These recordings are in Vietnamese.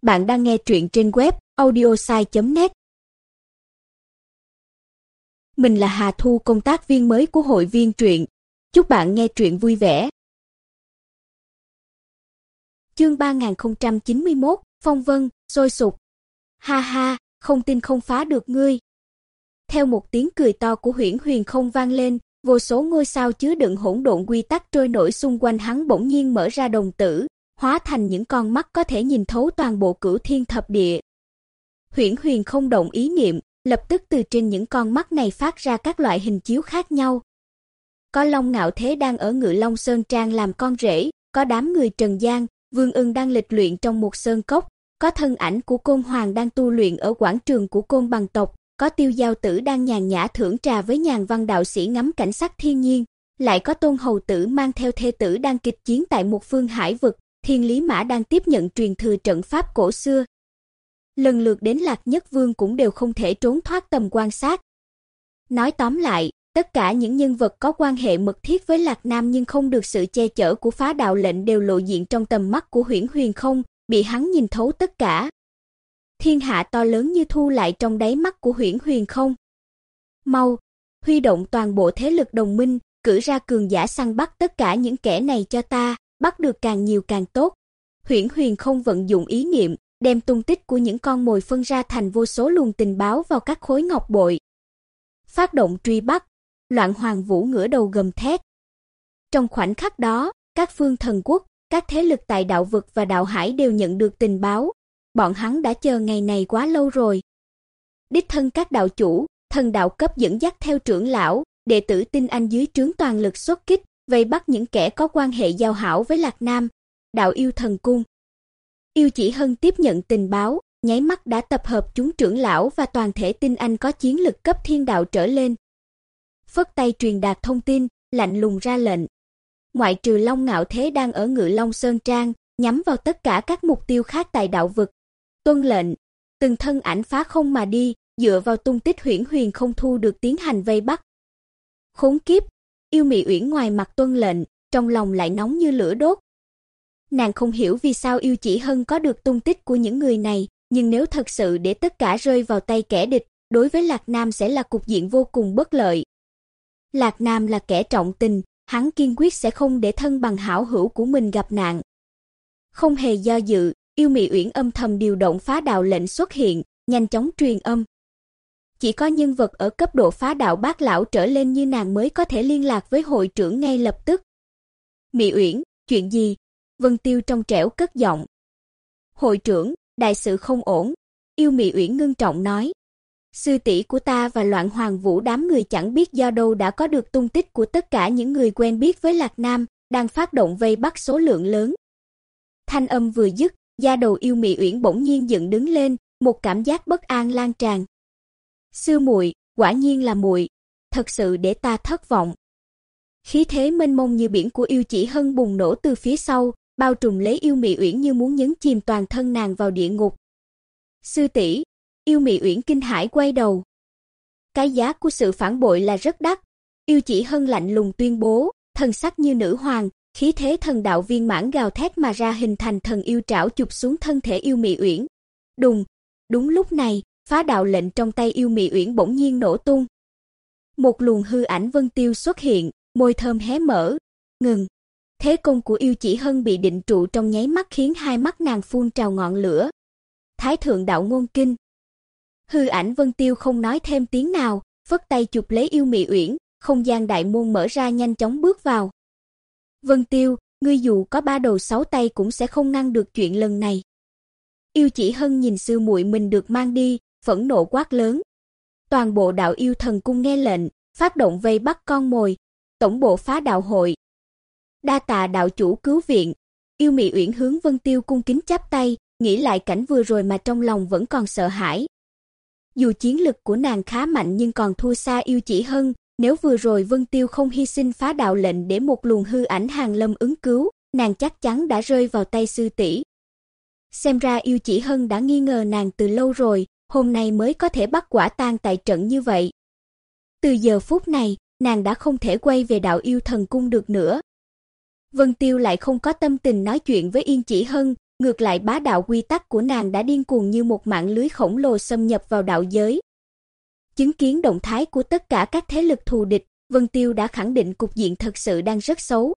Bạn đang nghe truyện trên web audiosai.net. Mình là Hà Thu, công tác viên mới của hội viên truyện. Chúc bạn nghe truyện vui vẻ. Chương 3091, Phong vân, sôi sục. Ha ha, không tin không phá được ngươi. Theo một tiếng cười to của Huyễn Huyền không vang lên, vô số ngôi sao chứa đựng hỗn độn quy tắc trôi nổi xung quanh hắn bỗng nhiên mở ra đồng tử, hóa thành những con mắt có thể nhìn thấu toàn bộ cửu thiên thập địa. Huyễn Huyền không động ý niệm, lập tức từ trên những con mắt này phát ra các loại hình chiếu khác nhau. Có Long Ngạo Thế đang ở Ngự Long Sơn Trang làm con rể, có đám người Trần Gian, Vương Ưng đang lịch luyện trong một sơn cốc, có thân ảnh của Côn Hoàng đang tu luyện ở quảng trường của Côn Bằng tộc, có Tiêu Giao Tử đang nhàn nhã thưởng trà với Nhàn Văn đạo sĩ ngắm cảnh sắc thiên nhiên, lại có Tôn Hầu Tử mang theo thê tử đang kịch chiến tại một phương hải vực, Thiên Lý Mã đang tiếp nhận truyền thừa trận pháp cổ xưa. Lần lượt đến Lạc Nhất Vương cũng đều không thể trốn thoát tầm quan sát. Nói tóm lại, tất cả những nhân vật có quan hệ mật thiết với Lạc Nam nhưng không được sự che chở của Phá Đạo lệnh đều lộ diện trong tầm mắt của Huyễn Huyền không, bị hắn nhìn thấu tất cả. Thiên hạ to lớn như thu lại trong đáy mắt của Huyễn Huyền không. Mau, huy động toàn bộ thế lực đồng minh, cử ra cường giả săn bắt tất cả những kẻ này cho ta, bắt được càng nhiều càng tốt. Huyễn Huyền không vận dụng ý niệm, đem tung tích của những con mồi phân ra thành vô số luồng tình báo vào các khối ngọc bội. Phát động truy bắt, Loạn Hoàng Vũ ngửa đầu gầm thét. Trong khoảnh khắc đó, các phương thần quốc, các thế lực tại đạo vực và đạo hải đều nhận được tình báo. Bọn hắn đã chờ ngày này quá lâu rồi. Đích thân các đạo chủ, thần đạo cấp dẫn dắt theo trưởng lão, đệ tử tinh anh dưới trướng toàn lực xuất kích, vây bắt những kẻ có quan hệ giao hảo với Lạc Nam. Đạo yêu thần cung. Yêu Chỉ Hân tiếp nhận tình báo, nháy mắt đã tập hợp chúng trưởng lão và toàn thể tinh anh có chiến lực cấp thiên đạo trở lên. Phất tay truyền đạt thông tin, lạnh lùng ra lệnh. Ngoại trừ Long Ngạo Thế đang ở Ngự Long Sơn Trang, nhắm vào tất cả các mục tiêu khác tại đạo vực. Tuân lệnh, từng thân ảnh phá không mà đi, dựa vào tung tích Huyễn Huyền không thu được tiến hành vây bắt. Khốn kiếp, Yêu Mị Uyển ngoài mặt tuân lệnh, trong lòng lại nóng như lửa đốt. Nàng không hiểu vì sao Yêu Chỉ Hân có được tung tích của những người này, nhưng nếu thật sự để tất cả rơi vào tay kẻ địch, đối với Lạc Nam sẽ là cục diện vô cùng bất lợi. Lạc Nam là kẻ trọng tình, hắn kiên quyết sẽ không để thân bằng hảo hữu của mình gặp nạn. Không hề do dự, Yêu Mị Uyển âm thầm điều động Phá Đạo lệnh xuất hiện, nhanh chóng truyền âm. Chỉ có nhân vật ở cấp độ Phá Đạo bát lão trở lên như nàng mới có thể liên lạc với hội trưởng ngay lập tức. Mị Uyển, chuyện gì? Vân Tiêu trong trẻo cất giọng. Hội trưởng, đại sự không ổn. Yêu Mị Uyển ngưng trọng nói. Sư tỷ của ta và Loạn Hoàng Vũ đám người chẳng biết do đâu đã có được tung tích của tất cả những người quen biết với Lạc Nam, đang phát động vây bắt số lượng lớn. Thanh âm vừa dứt, da đầu Yêu Mị Uyển bỗng nhiên dựng đứng lên, một cảm giác bất an lan tràn. Sư muội, quả nhiên là muội, thật sự để ta thất vọng. Khí thế mênh mông như biển của Yêu Chỉ Hân bùng nổ từ phía sau, bao trùm lấy Yêu Mị Uyển như muốn nhấn chìm toàn thân nàng vào địa ngục. Sư tỷ, Yêu Mị Uyển kinh hãi quay đầu. Cái giá của sự phản bội là rất đắt. Yêu Chỉ Hân lạnh lùng tuyên bố, thần sắc như nữ hoàng, khí thế thần đạo viên mãn gào thét mà ra hình thành thần yêu trảo chụp xuống thân thể Yêu Mị Uyển. Đùng, đúng lúc này, Phá Đạo lệnh trong tay Yêu Mị Uyển bỗng nhiên nổ tung. Một luồng hư ảnh Vân Tiêu xuất hiện, môi thơm hé mở, ngừng. Thế công của Yêu Chỉ Hân bị định trụ trong nháy mắt khiến hai mắt nàng phun trào ngọn lửa. Thái thượng đạo ngôn kinh. Hư ảnh Vân Tiêu không nói thêm tiếng nào, phất tay chụp lấy Yêu Mị Uyển, không gian đại môn mở ra nhanh chóng bước vào. Vân Tiêu, ngươi dù có ba đầu sáu tay cũng sẽ không ngăn được chuyện lần này. Yêu Chỉ Hân nhìn sư muội mình được mang đi, phẫn nộ quát lớn. Toàn bộ đạo yêu thần cung nghe lệnh, phát động vây bắt con mồi, tổng bộ Phá Đạo hội. Đa tạ đạo chủ cứu viện. Yêu Mị Uyển hướng Vân Tiêu cung kính chắp tay, nghĩ lại cảnh vừa rồi mà trong lòng vẫn còn sợ hãi. Dù chiến lực của nàng khá mạnh nhưng còn thua xa Yêu Chỉ Hân, nếu vừa rồi Vân Tiêu không hy sinh Phá Đạo lệnh để một luồng hư ảnh hàng lâm ứng cứu, nàng chắc chắn đã rơi vào tay sư tỷ. Xem ra Yêu Chỉ Hân đã nghi ngờ nàng từ lâu rồi, hôm nay mới có thể bắt quả tang tại trận như vậy. Từ giờ phút này, nàng đã không thể quay về đạo yêu thần cung được nữa. Vân Tiêu lại không có tâm tình nói chuyện với Yên Chỉ Hân, ngược lại bá đạo quy tắc của nàng đã điên cuồng như một mạng lưới khổng lồ xâm nhập vào đạo giới. Chứng kiến động thái của tất cả các thế lực thù địch, Vân Tiêu đã khẳng định cục diện thật sự đang rất xấu.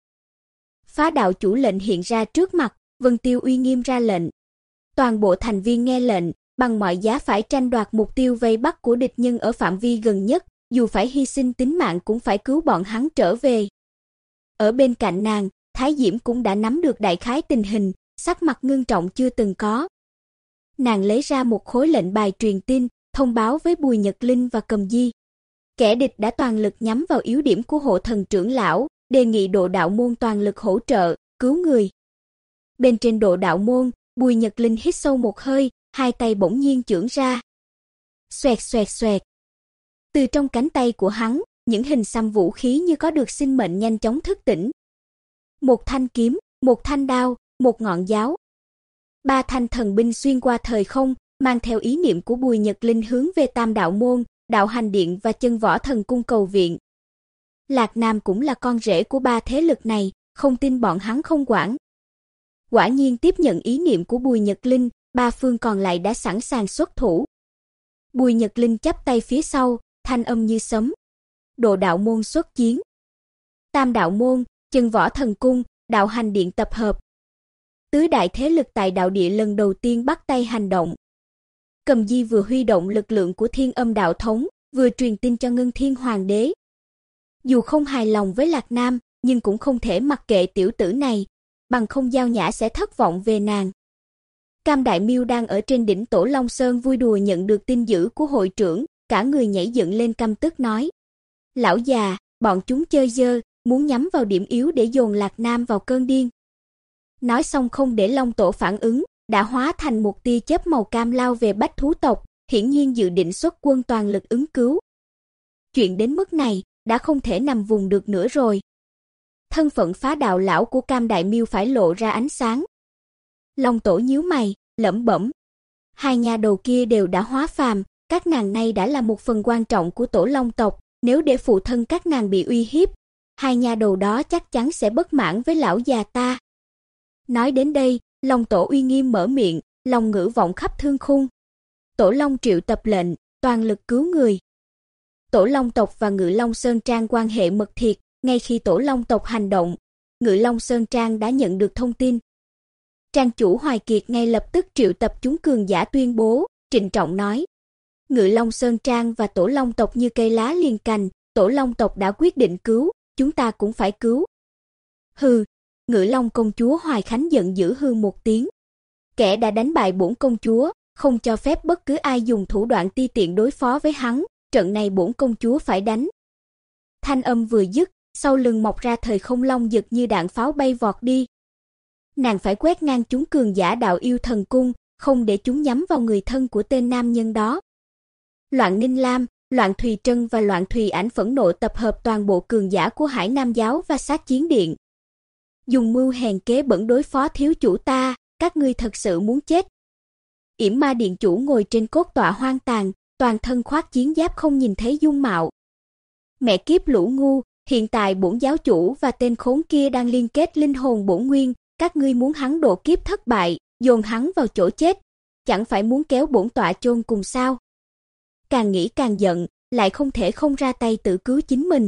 Phá đạo chủ lệnh hiện ra trước mặt, Vân Tiêu uy nghiêm ra lệnh. Toàn bộ thành viên nghe lệnh, bằng mọi giá phải tranh đoạt mục tiêu vây bắt của địch nhân ở phạm vi gần nhất, dù phải hy sinh tính mạng cũng phải cứu bọn hắn trở về. Ở bên cạnh nàng, Thái Diễm cũng đã nắm được đại khái tình hình, sắc mặt ngưng trọng chưa từng có. Nàng lấy ra một khối lệnh bài truyền tin, thông báo với Bùi Nhật Linh và Cầm Di. Kẻ địch đã toàn lực nhắm vào yếu điểm của hộ thần trưởng lão, đề nghị Độ Đạo môn toàn lực hỗ trợ, cứu người. Bên trên Độ Đạo môn, Bùi Nhật Linh hít sâu một hơi, hai tay bỗng nhiên chưởng ra. Xoẹt xoẹt xoẹt. Từ trong cánh tay của hắn, những hình xăm vũ khí như có được sinh mệnh nhanh chóng thức tỉnh. Một thanh kiếm, một thanh đao, một ngọn giáo. Ba thanh thần binh xuyên qua thời không, mang theo ý niệm của Bùi Nhật Linh hướng về Tam Đạo môn, Đạo Hành điện và Chân Võ Thần cung cầu viện. Lạc Nam cũng là con rể của ba thế lực này, không tin bọn hắn không quản. Quả nhiên tiếp nhận ý niệm của Bùi Nhật Linh, ba phương còn lại đã sẵn sàng xuất thủ. Bùi Nhật Linh chắp tay phía sau, thanh âm như sấm. Độ Đạo môn xuất chiến. Tam Đạo môn, Chân Võ Thần cung, Đạo Hành điện tập hợp. Tứ đại thế lực tại đạo địa lần đầu tiên bắt tay hành động. Cầm Di vừa huy động lực lượng của Thiên Âm đạo thống, vừa truyền tin cho Ngân Thiên Hoàng đế. Dù không hài lòng với Lạc Nam, nhưng cũng không thể mặc kệ tiểu tử này, bằng không Giao Nhã sẽ thất vọng về nàng. Cam Đại Miêu đang ở trên đỉnh Tổ Long Sơn vui đùa nhận được tin dữ của hội trưởng, cả người nhảy dựng lên căm tức nói: "Lão già, bọn chúng chơi dơ, muốn nhắm vào điểm yếu để dồn Lạc Nam vào cơn điên." Nói xong không để Long Tổ phản ứng, đã hóa thành một tia chớp màu cam lao về Bách thú tộc, hiển nhiên dự định xuất quân toàn lực ứng cứu. Chuyện đến mức này, đã không thể nằm vùng được nữa rồi. Thân phận phá đạo lão của Cam Đại Miêu phải lộ ra ánh sáng. Long Tổ nhíu mày, lẩm bẩm: hai nha đầu kia đều đã hóa phàm, các nàng nay đã là một phần quan trọng của Tổ Long tộc, nếu để phụ thân các nàng bị uy hiếp, hai nha đầu đó chắc chắn sẽ bất mãn với lão già ta. Nói đến đây, Long Tổ uy nghiêm mở miệng, long ngữ vọng khắp thương khung. Tổ Long triệu tập lệnh, toàn lực cứu người. Tổ Long tộc và Ngự Long Sơn Trang quan hệ mật thiết, ngay khi Tổ Long tộc hành động, Ngự Long Sơn Trang đã nhận được thông tin. Trang chủ Hoài Kiệt ngay lập tức triệu tập chúng cường giả tuyên bố, trịnh trọng nói: Ngự Long Sơn Trang và Tổ Long tộc như cây lá liền cành, Tổ Long tộc đã quyết định cứu, chúng ta cũng phải cứu. Hừ, Ngự Long công chúa Hoài Khánh giận dữ hừ một tiếng. Kẻ đã đánh bại bổn công chúa, không cho phép bất cứ ai dùng thủ đoạn ti tiện đối phó với hắn, trận này bổn công chúa phải đánh. Thanh âm vừa dứt, sau lưng mọc ra thời không long giật như đạn pháo bay vọt đi. Nàng phải quét ngang chúng cường giả Đạo Yêu Thần cung, không để chúng nhắm vào người thân của tên nam nhân đó. Loạn Ninh Lam, Loạn Thùy Trân và Loạn Thùy Ảnh phẫn nộ tập hợp toàn bộ cường giả của Hải Nam giáo và Sát Chiến điện. Dùng mưu hèn kế bẩn đối phó thiếu chủ ta, các ngươi thật sự muốn chết. Yểm Ma điện chủ ngồi trên cốt tọa hoang tàn, toàn thân khoác chiến giáp không nhìn thấy dung mạo. Mẹ kiếp lũ ngu, hiện tại bổn giáo chủ và tên khốn kia đang liên kết linh hồn bổn nguyên, các ngươi muốn hắn độ kiếp thất bại, dồn hắn vào chỗ chết, chẳng phải muốn kéo bổn tọa chôn cùng sao? Càng nghĩ càng giận, lại không thể không ra tay tự cứu chính mình.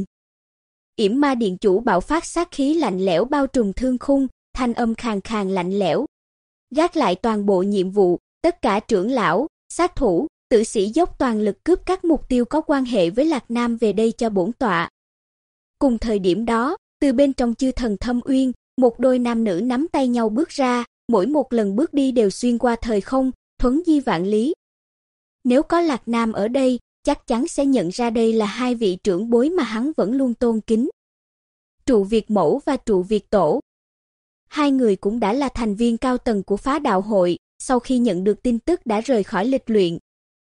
Yểm Ma điện chủ bạo phát sát khí lạnh lẽo bao trùm thương khung, thanh âm khàn khàn lạnh lẽo. Gác lại toàn bộ nhiệm vụ, tất cả trưởng lão, sát thủ, tử sĩ dốc toàn lực cướp các mục tiêu có quan hệ với Lạc Nam về đây cho bổn tọa. Cùng thời điểm đó, từ bên trong chư thần Thâm Uyên, một đôi nam nữ nắm tay nhau bước ra, mỗi một lần bước đi đều xuyên qua thời không, thuấn di vạn lý. Nếu có Lạc Nam ở đây, chắc chắn sẽ nhận ra đây là hai vị trưởng bối mà hắn vẫn luôn tôn kính. Trụ Việt Mẫu và Trụ Việt Tổ. Hai người cũng đã là thành viên cao tầng của Phá đạo hội, sau khi nhận được tin tức đã rời khỏi lịch luyện.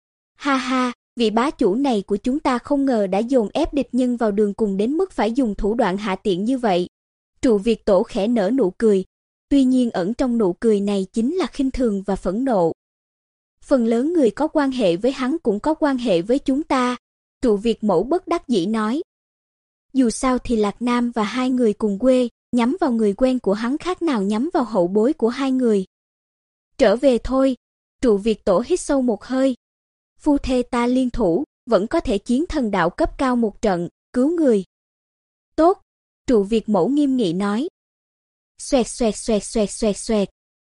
Ha ha, vị bá chủ này của chúng ta không ngờ đã dồn ép địch nhân vào đường cùng đến mức phải dùng thủ đoạn hạ tiện như vậy. Trụ Việt Tổ khẽ nở nụ cười, tuy nhiên ẩn trong nụ cười này chính là khinh thường và phẫn nộ. Phần lớn người có quan hệ với hắn cũng có quan hệ với chúng ta, Trụ Việt Mẫu bất đắc dĩ nói. Dù sao thì Lạc Nam và hai người cùng quê, nhắm vào người quen của hắn khác nào nhắm vào hậu bối của hai người. Trở về thôi. Trụ Việt Tổ hít sâu một hơi. Phu thê ta liên thủ, vẫn có thể chiến thần đạo cấp cao một trận, cứu người. Tốt, Trụ Việt Mẫu nghiêm nghị nói. Xoẹt xoẹt xoẹt xoẹt xoẹt xoẹt.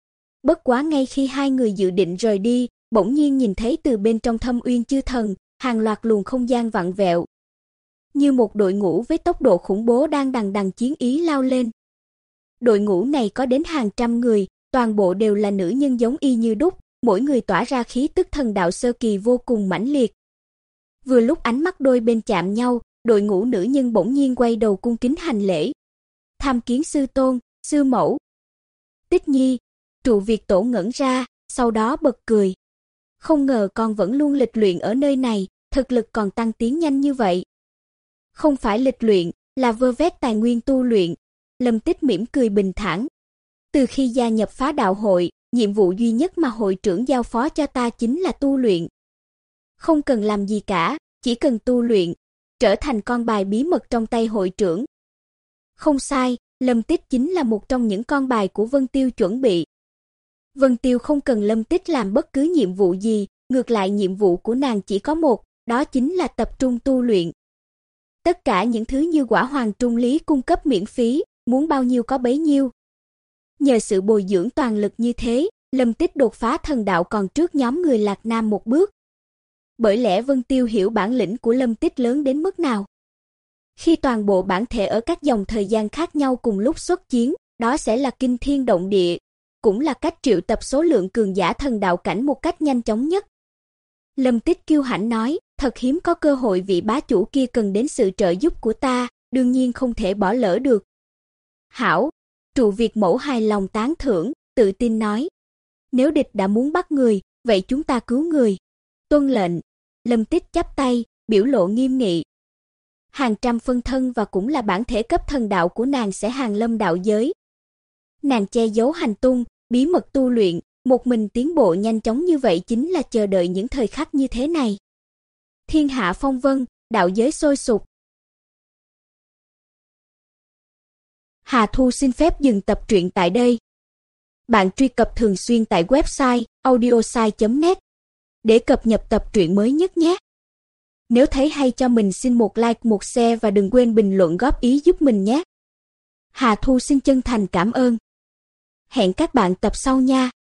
Bất quá ngay khi hai người dự định rời đi, bỗng nhiên nhìn thấy từ bên trong Thâm Uyên Chư Thần, hàng loạt luồng không gian vặn vẹo. Như một đội ngũ với tốc độ khủng bố đang đằng đằng chiến ý lao lên. Đội ngũ này có đến hàng trăm người, toàn bộ đều là nữ nhân giống y như đúc, mỗi người tỏa ra khí tức thần đạo sơ kỳ vô cùng mãnh liệt. Vừa lúc ánh mắt đôi bên chạm nhau, đội ngũ nữ nhân bỗng nhiên quay đầu cung kính hành lễ. Tham kiến sư tôn, sư mẫu. Tích Nhi, Trụ Việt Tổ ngẩn ra, sau đó bật cười. Không ngờ con vẫn luôn lịch luyện ở nơi này, thực lực còn tăng tiến nhanh như vậy. Không phải lịch luyện, là vơ vét tài nguyên tu luyện. Lâm Tích mỉm cười bình thản. Từ khi gia nhập Phá Đạo hội, nhiệm vụ duy nhất mà hội trưởng giao phó cho ta chính là tu luyện. Không cần làm gì cả, chỉ cần tu luyện, trở thành con bài bí mật trong tay hội trưởng. Không sai, Lâm Tích chính là một trong những con bài của Vân Tiêu chuẩn bị. Vân Tiêu không cần Lâm Tích làm bất cứ nhiệm vụ gì, ngược lại nhiệm vụ của nàng chỉ có một, đó chính là tập trung tu luyện. Tất cả những thứ như Quả Hoàng Trung Lý cung cấp miễn phí, muốn bao nhiêu có bấy nhiêu. Nhờ sự bồi dưỡng toàn lực như thế, Lâm Tích đột phá thần đạo còn trước nhóm người Lạc Nam một bước. Bởi lẽ Vân Tiêu hiểu bản lĩnh của Lâm Tích lớn đến mức nào. Khi toàn bộ bản thể ở các dòng thời gian khác nhau cùng lúc xuất chiến, đó sẽ là kinh thiên động địa, cũng là cách triệu tập số lượng cường giả thần đạo cảnh một cách nhanh chóng nhất. Lâm Tích kiêu hãnh nói, thật hiếm có cơ hội vị bá chủ kia cần đến sự trợ giúp của ta, đương nhiên không thể bỏ lỡ được. Hảo, Trụ Việt Mẫu hài lòng tán thưởng, tự tin nói. Nếu địch đã muốn bắt người, vậy chúng ta cứu người. Tuân lệnh. Lâm Tích chắp tay, biểu lộ nghiêm nghị. Hàng trăm phân thân và cũng là bản thể cấp thần đạo của nàng sẽ hàng lâm đạo giới. Nàng che giấu hành tung, bí mật tu luyện, một mình tiến bộ nhanh chóng như vậy chính là chờ đợi những thời khắc như thế này. Thiên hạ phong vân, đạo giới sôi sục. Hà Thu xin phép dừng tập truyện tại đây. Bạn truy cập thường xuyên tại website audiosai.net để cập nhật tập truyện mới nhất nhé. Nếu thấy hay cho mình xin một like, một share và đừng quên bình luận góp ý giúp mình nhé. Hà Thu xin chân thành cảm ơn. Hẹn các bạn tập sau nha.